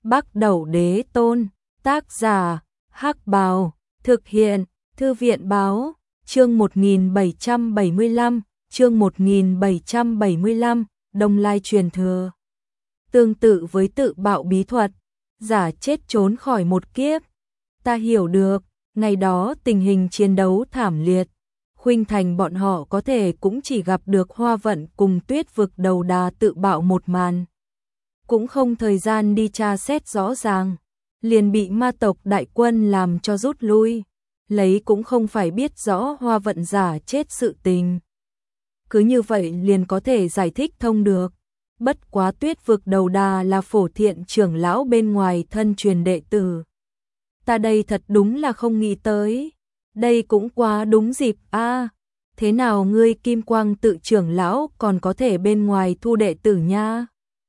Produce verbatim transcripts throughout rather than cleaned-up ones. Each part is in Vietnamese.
Bắc Đẩu Đế Tôn, tác giả, Hắc Bào, thực hiện, Thư viện Báo, chương một nghìn bảy trăm bảy mươi lăm, chương một nghìn bảy trăm bảy mươi lăm, Đông Lai truyền thừa. Tương tự với tự bạo bí thuật, giả chết trốn khỏi một kiếp. Ta hiểu được, ngày đó tình hình chiến đấu thảm liệt, khuynh thành bọn họ có thể cũng chỉ gặp được Hoa Vận cùng Tuyết Vực đầu đà tự bạo một màn. Cũng không thời gian đi tra xét rõ ràng, liền bị ma tộc đại quân làm cho rút lui, lấy cũng không phải biết rõ Hoa Vận giả chết sự tình. Cứ như vậy liền có thể giải thích thông được. Bất quá Tuyết Vực đầu đà là Phổ Thiện trưởng lão bên ngoài thân truyền đệ tử. Ta đây thật đúng là không nghĩ tới. Đây cũng quá đúng dịp a. À, thế nào ngươi Kim Quang tự trưởng lão còn có thể bên ngoài thu đệ tử nha?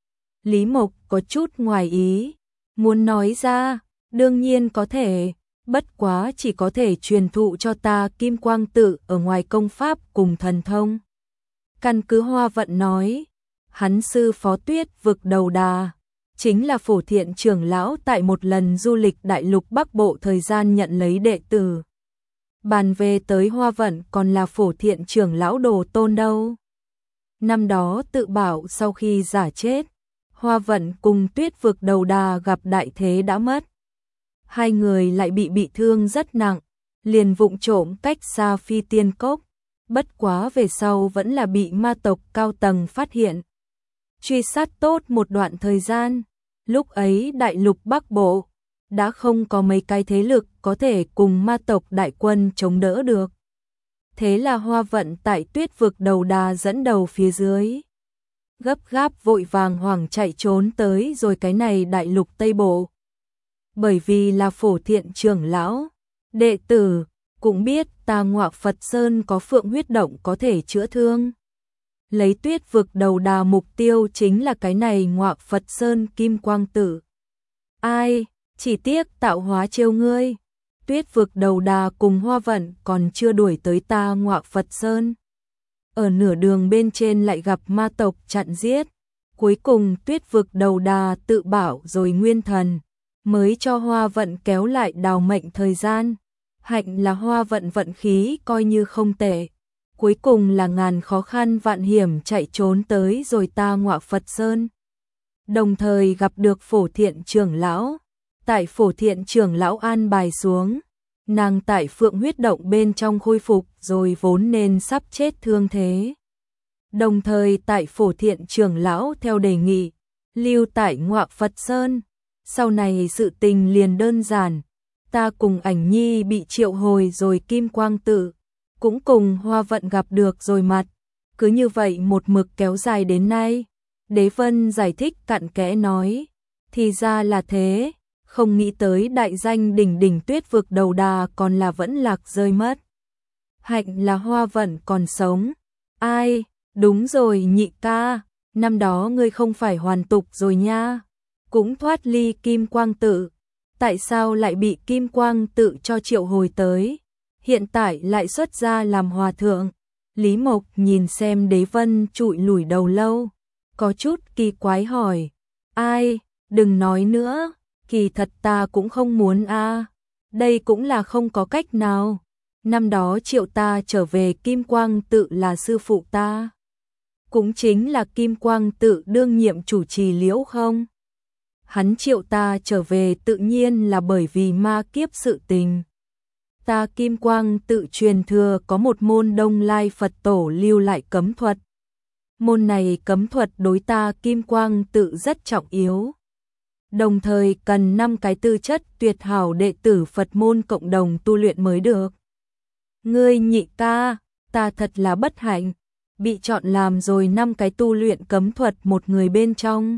Lý Mộc có chút ngoài ý, muốn nói ra, đương nhiên có thể, bất quá chỉ có thể truyền thụ cho ta Kim Quang tự ở ngoài công pháp cùng thần thông. Căn cứ Hoa Vận nói, hắn sư phó Tuyết Vực đầu đà, chính là Phổ Thiện trưởng lão tại một lần du lịch đại lục Bắc Bộ thời gian nhận lấy đệ tử. Bàn về tới Hoa Vận còn là Phổ Thiện trưởng lão đồ tôn đâu. Năm đó tự bảo sau khi giả chết, Hoa Vận cùng Tuyết Vực đầu đà gặp đại thế đã mất. Hai người lại bị bị thương rất nặng, liền vụng trộm cách xa Phi Tiên Cốc. Bất quá về sau vẫn là bị ma tộc cao tầng phát hiện. Truy sát tốt một đoạn thời gian, lúc ấy đại lục Bắc Bộ đã không có mấy cái thế lực có thể cùng ma tộc đại quân chống đỡ được. Thế là Hoa Vận tại Tuyết Vực đầu đà dẫn đầu phía dưới, gấp gáp vội vàng hoảng chạy trốn tới rồi cái này đại lục Tây Bộ. Bởi vì là Phổ Thiện trưởng lão, đệ tử cũng biết ta Ngọa Phật Sơn có phượng huyết động có thể chữa thương. Lấy Tuyết Vực đầu đà mục tiêu chính là cái này Ngọa Phật Sơn Kim Quang Tử. Ai, chỉ tiếc tạo hóa trêu ngươi. Tuyết Vực đầu đà cùng Hoa Vận còn chưa đuổi tới ta Ngọa Phật Sơn. Ở nửa đường bên trên lại gặp ma tộc chặn giết. Cuối cùng Tuyết Vực đầu đà tự bảo rồi nguyên thần, mới cho Hoa Vận kéo lại đào mệnh thời gian. Hạnh là Hoa Vận vận khí coi như không tệ. Cuối cùng là ngàn khó khăn vạn hiểm chạy trốn tới rồi ta Ngọa Phật Sơn. Đồng thời gặp được Phổ Thiện trưởng lão. Tại Phổ Thiện trưởng lão an bài xuống, nàng tại phượng huyết động bên trong khôi phục rồi vốn nên sắp chết thương thế. Đồng thời tại Phổ Thiện trưởng lão theo đề nghị, lưu tại Ngọa Phật Sơn. Sau này sự tình liền đơn giản, ta cùng Ảnh Nhi bị triệu hồi rồi Kim Quang tự, cũng cùng Hoa Vận gặp được rồi mặt. Cứ như vậy một mực kéo dài đến nay. Đế Vân giải thích cặn kẽ nói, thì ra là thế, không nghĩ tới đại danh đỉnh đỉnh Tuyết Vực đầu đà còn là vẫn lạc rơi mất. Hạnh là Hoa Vận còn sống. Ai, đúng rồi nhị ca, năm đó ngươi không phải hoàn tục rồi nha, cũng thoát ly Kim Quang tự. Tại sao lại bị Kim Quang tự cho triệu hồi tới, hiện tại lại xuất ra làm hòa thượng? Lý Mộc nhìn xem Đế Vân trụi lủi đầu lâu, có chút kỳ quái hỏi, ai, đừng nói nữa, kỳ thật ta cũng không muốn a, à. Đây cũng là không có cách nào. Năm đó triệu ta trở về Kim Quang tự là sư phụ ta, cũng chính là Kim Quang tự đương nhiệm chủ trì Liễu không. Hắn triệu ta trở về tự nhiên là bởi vì ma kiếp sự tình. Ta Kim Quang tự truyền thừa có một môn Đông Lai Phật tổ lưu lại cấm thuật. Môn này cấm thuật đối ta Kim Quang tự rất trọng yếu. Đồng thời cần năm cái tư chất tuyệt hảo đệ tử Phật môn cộng đồng tu luyện mới được. Ngươi nhị ca, ta thật là bất hạnh, bị chọn làm rồi năm cái tu luyện cấm thuật một người bên trong.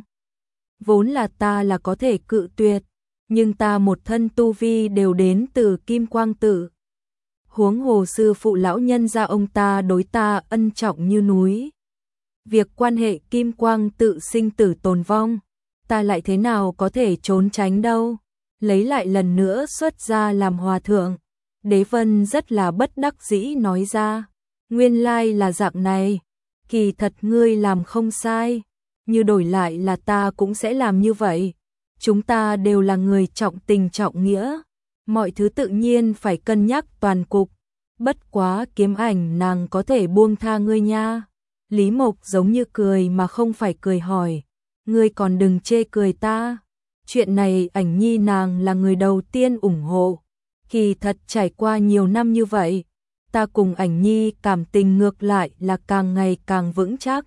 Vốn là ta là có thể cự tuyệt, nhưng ta một thân tu vi đều đến từ Kim Quang tự. Huống hồ sư phụ lão nhân gia ông ta đối ta ân trọng như núi. Việc quan hệ Kim Quang tự sinh tử tồn vong, ta lại thế nào có thể trốn tránh đâu. Lấy lại lần nữa xuất ra làm hòa thượng. Đế Vân rất là bất đắc dĩ nói ra, nguyên lai là dạng này, kỳ thật ngươi làm không sai, như đổi lại là ta cũng sẽ làm như vậy. chúng ta đều là người trọng tình trọng nghĩa, mọi thứ tự nhiên phải cân nhắc toàn cục, bất quá Kiếm Ảnh nàng có thể buông tha ngươi nha. Lý Mộc giống như cười mà không phải cười hỏi, ngươi còn đừng chê cười ta, chuyện này Ảnh Nhi nàng là người đầu tiên ủng hộ, kỳ thật trải qua nhiều năm như vậy, ta cùng Ảnh Nhi cảm tình ngược lại là càng ngày càng vững chắc.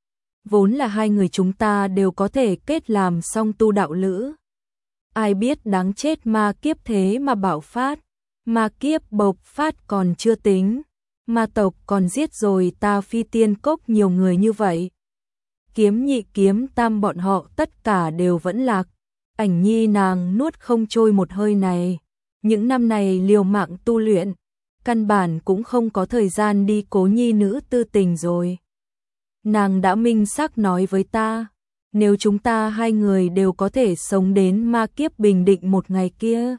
Vốn là hai người chúng ta đều có thể kết làm song tu đạo lữ. Ai biết đáng chết ma kiếp thế mà bạo phát, ma kiếp bộc phát còn chưa tính, ma tộc còn giết rồi ta Phi Tiên Cốc nhiều người như vậy. Kiếm Nhị Kiếm Tam bọn họ tất cả đều vẫn lạc, Ảnh Nhi nàng nuốt không trôi một hơi này. Những năm này liều mạng tu luyện, căn bản cũng không có thời gian đi cố nhi nữ tư tình rồi. Nàng đã minh xác nói với ta, nếu chúng ta hai người đều có thể sống đến ma kiếp bình định một ngày kia,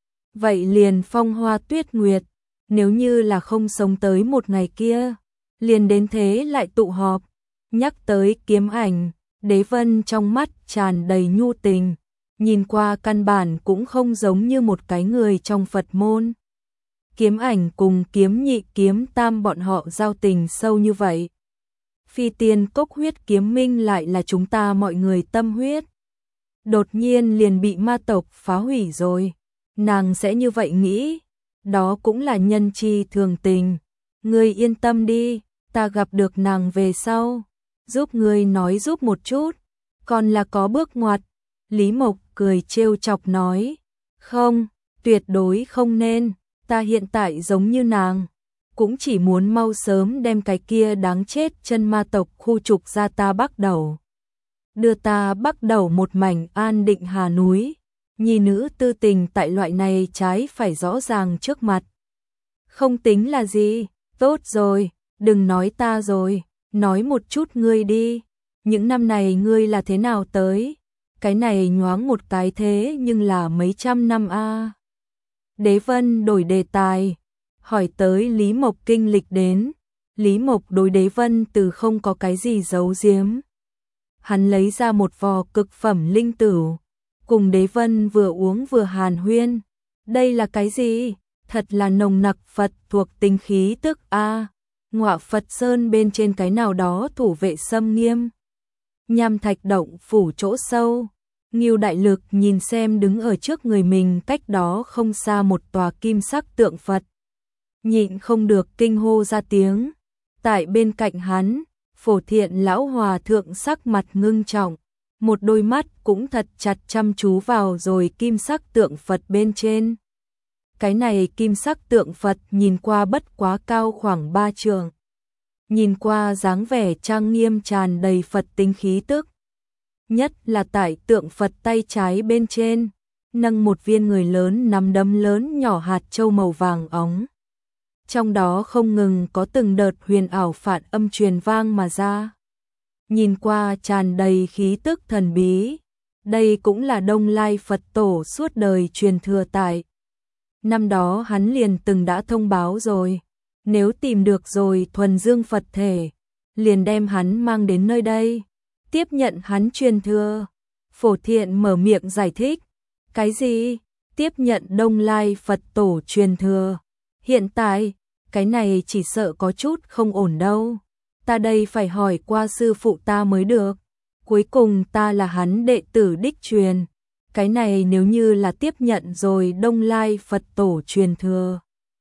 vậy liền phong hoa tuyết nguyệt, nếu như là không sống tới một ngày kia, liền đến thế lại tụ họp. Nhắc tới Kiếm Ảnh, Đế Vân trong mắt tràn đầy nhu tình, nhìn qua căn bản cũng không giống như một cái người trong Phật môn. Kiếm Ảnh cùng Kiếm Nhị Kiếm Tam bọn họ giao tình sâu như vậy. Phi Tiên Cốc huyết kiếm minh lại là chúng ta mọi người tâm huyết. Đột nhiên liền bị ma tộc phá hủy rồi. Nàng sẽ như vậy nghĩ, đó cũng là nhân chi thường tình. Ngươi yên tâm đi, ta gặp được nàng về sau, giúp ngươi nói giúp một chút, còn là có bước ngoặt. Lý Mộc cười trêu chọc nói, không, tuyệt đối không nên, ta hiện tại giống như nàng, cũng chỉ muốn mau sớm đem cái kia đáng chết chân ma tộc khu trục ra ta Bắc Đầu. Đưa ta Bắc Đầu một mảnh an định hà núi, nhi nữ tư tình tại loại này trái phải rõ ràng trước mặt. Không tính là gì, tốt rồi, đừng nói ta rồi, nói một chút ngươi đi, những năm này ngươi là thế nào tới? Cái này nhoáng một cái thế nhưng là mấy trăm năm a. À. Đế Vân đổi đề tài, hỏi tới Lý Mộc kinh lịch đến. Lý Mộc đối Đế Vân từ không có cái gì giấu giếm. Hắn lấy ra một vò cực phẩm linh tửu, cùng Đế Vân vừa uống vừa hàn huyên. Đây là cái gì? Thật là nồng nặc Phật thuộc tinh khí tức a. À. Ngọa Phật Sơn bên trên cái nào đó thủ vệ xâm nghiêm. Nham thạch động phủ chỗ sâu, Ngưu Đại Lực nhìn xem đứng ở trước người mình cách đó không xa một tòa kim sắc tượng Phật. Nhịn không được kinh hô ra tiếng. Tại bên cạnh hắn, Phổ Thiện lão hòa thượng sắc mặt ngưng trọng, một đôi mắt cũng thật chặt chăm chú vào rồi kim sắc tượng Phật bên trên. Cái này kim sắc tượng Phật nhìn qua bất quá cao khoảng ba trượng. Nhìn qua dáng vẻ trang nghiêm tràn đầy Phật tinh khí tức. Nhất là tại tượng Phật tay trái bên trên, nâng một viên người lớn nắm đấm lớn nhỏ hạt châu màu vàng óng. Trong đó không ngừng có từng đợt huyền ảo phản âm truyền vang mà ra. Nhìn qua tràn đầy khí tức thần bí. Đây cũng là Đông Lai Phật Tổ suốt đời truyền thừa tại. Năm đó hắn liền từng đã thông báo rồi. Nếu tìm được rồi thuần dương Phật thể, liền đem hắn mang đến nơi đây, tiếp nhận hắn truyền thừa. Phổ Thiện mở miệng giải thích. Cái gì? Tiếp nhận Đông Lai Phật Tổ truyền thừa? Hiện tại, cái này chỉ sợ có chút không ổn đâu. Ta đây phải hỏi qua sư phụ ta mới được. Cuối cùng ta là hắn đệ tử đích truyền. Cái này nếu như là tiếp nhận rồi Đông Lai Phật Tổ truyền thừa,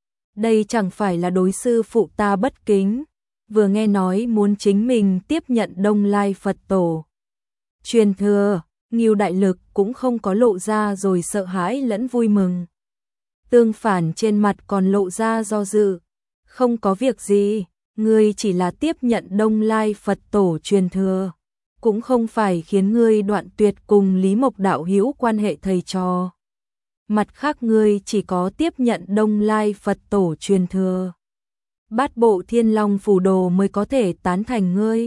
đây chẳng phải là đối sư phụ ta bất kính. Vừa nghe nói muốn chính mình tiếp nhận Đông Lai Phật Tổ truyền thừa, Ngưu Đại Lực cũng không có lộ ra rồi sợ hãi lẫn vui mừng. Tương phản trên mặt còn lộ ra do dự. Không có việc gì, ngươi chỉ là tiếp nhận Đông Lai Phật Tổ truyền thừa, cũng không phải khiến ngươi đoạn tuyệt cùng Lý Mộc đạo hữu quan hệ thầy trò. Mặt khác ngươi chỉ có tiếp nhận Đông Lai Phật Tổ truyền thừa, Bát Bộ Thiên Long Phù Đồ mới có thể tán thành ngươi.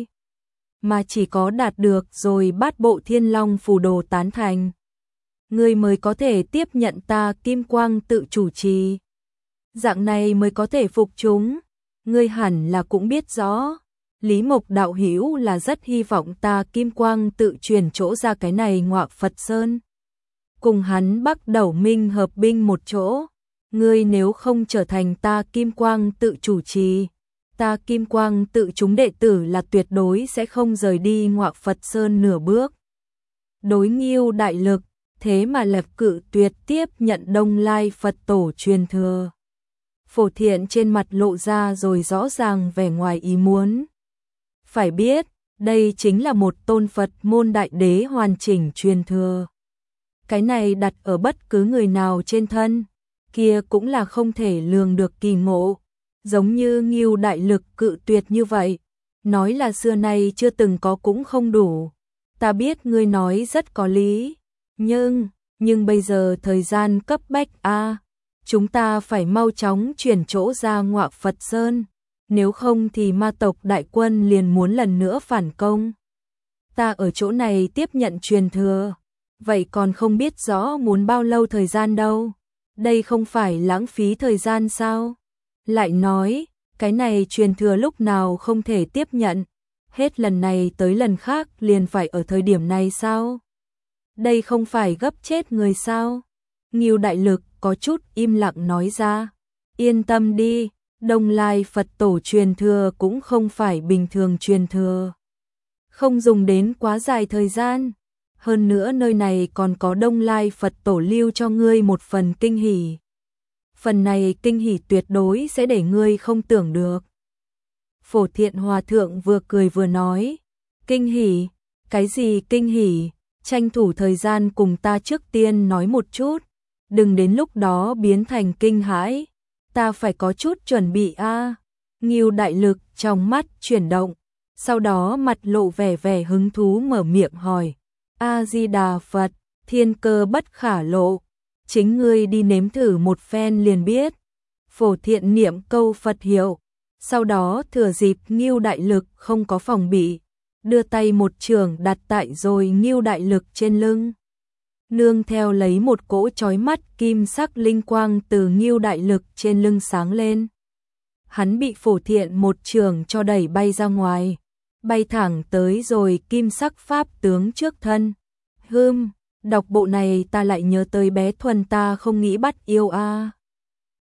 Mà chỉ có đạt được rồi Bát Bộ Thiên Long Phù Đồ tán thành, ngươi mới có thể tiếp nhận ta Kim Quang tự chủ trì. Dạng này mới có thể phục chúng. Ngươi hẳn là cũng biết rõ, Lý Mộc đạo hữu là rất hy vọng ta Kim Quang tự truyền chỗ ra cái này Ngọa Phật Sơn. cùng hắn Bắc Đẩu Minh hợp binh một chỗ. Ngươi nếu không trở thành ta Kim Quang tự chủ trì, ta Kim Quang tự chúng đệ tử là tuyệt đối sẽ không rời đi Ngọa Phật Sơn nửa bước. Đối Ngưu đại lực, thế mà lập cự tuyệt tiếp nhận Đông Lai Phật tổ truyền thừa. Phổ Thiện trên mặt lộ ra rồi rõ ràng vẻ ngoài ý muốn. Phải biết, đây chính là một tôn Phật môn đại đế hoàn chỉnh truyền thừa. Cái này đặt ở bất cứ người nào trên thân, kia cũng là không thể lường được kỳ ngộ. Giống như Ngưu đại lực cự tuyệt như vậy, nói là xưa nay chưa từng có cũng không đủ. Ta biết ngươi nói rất có lý, nhưng, nhưng bây giờ thời gian cấp bách a, chúng ta phải mau chóng chuyển chỗ ra Ngọa Phật Sơn, nếu không thì ma tộc đại quân liền muốn lần nữa phản công. Ta ở chỗ này tiếp nhận truyền thừa, vậy còn không biết rõ muốn bao lâu thời gian đâu, đây không phải lãng phí thời gian sao? Lại nói, cái này truyền thừa lúc nào không thể tiếp nhận, hết lần này tới lần khác liền phải ở thời điểm này sao? Đây không phải gấp chết người sao? Ngưu đại lực có chút im lặng nói ra, yên tâm đi, Đông Lai Phật tổ truyền thừa cũng không phải bình thường truyền thừa. Không dùng đến quá dài thời gian, hơn nữa nơi này còn có Đông Lai Phật tổ lưu cho ngươi một phần kinh hỉ. Phần này kinh hỉ tuyệt đối sẽ để ngươi không tưởng được. Phổ Thiện Hòa Thượng vừa cười vừa nói, kinh hỉ, cái gì kinh hỉ, tranh thủ thời gian cùng ta trước tiên nói một chút, đừng đến lúc đó biến thành kinh hãi, ta phải có chút chuẩn bị a. À. Ngưu đại lực trong mắt chuyển động, sau đó mặt lộ vẻ vẻ hứng thú mở miệng hỏi, A-di-đà Phật, thiên cơ bất khả lộ, chính ngươi đi nếm thử một phen liền biết. Phổ Thiện niệm câu Phật hiệu, sau đó thừa dịp Ngưu đại lực không có phòng bị, đưa tay một chưởng đặt tại rồi Ngưu đại lực trên lưng. Nương theo lấy một cỗ chói mắt kim sắc linh quang từ Ngưu đại lực trên lưng sáng lên. Hắn bị Phổ Thiện một chưởng cho đẩy bay ra ngoài, bay thẳng tới rồi kim sắc pháp tướng trước thân. Hừm, đọc bộ này ta lại nhớ tới bé Thuần ta không nghĩ bắt yêu a. À.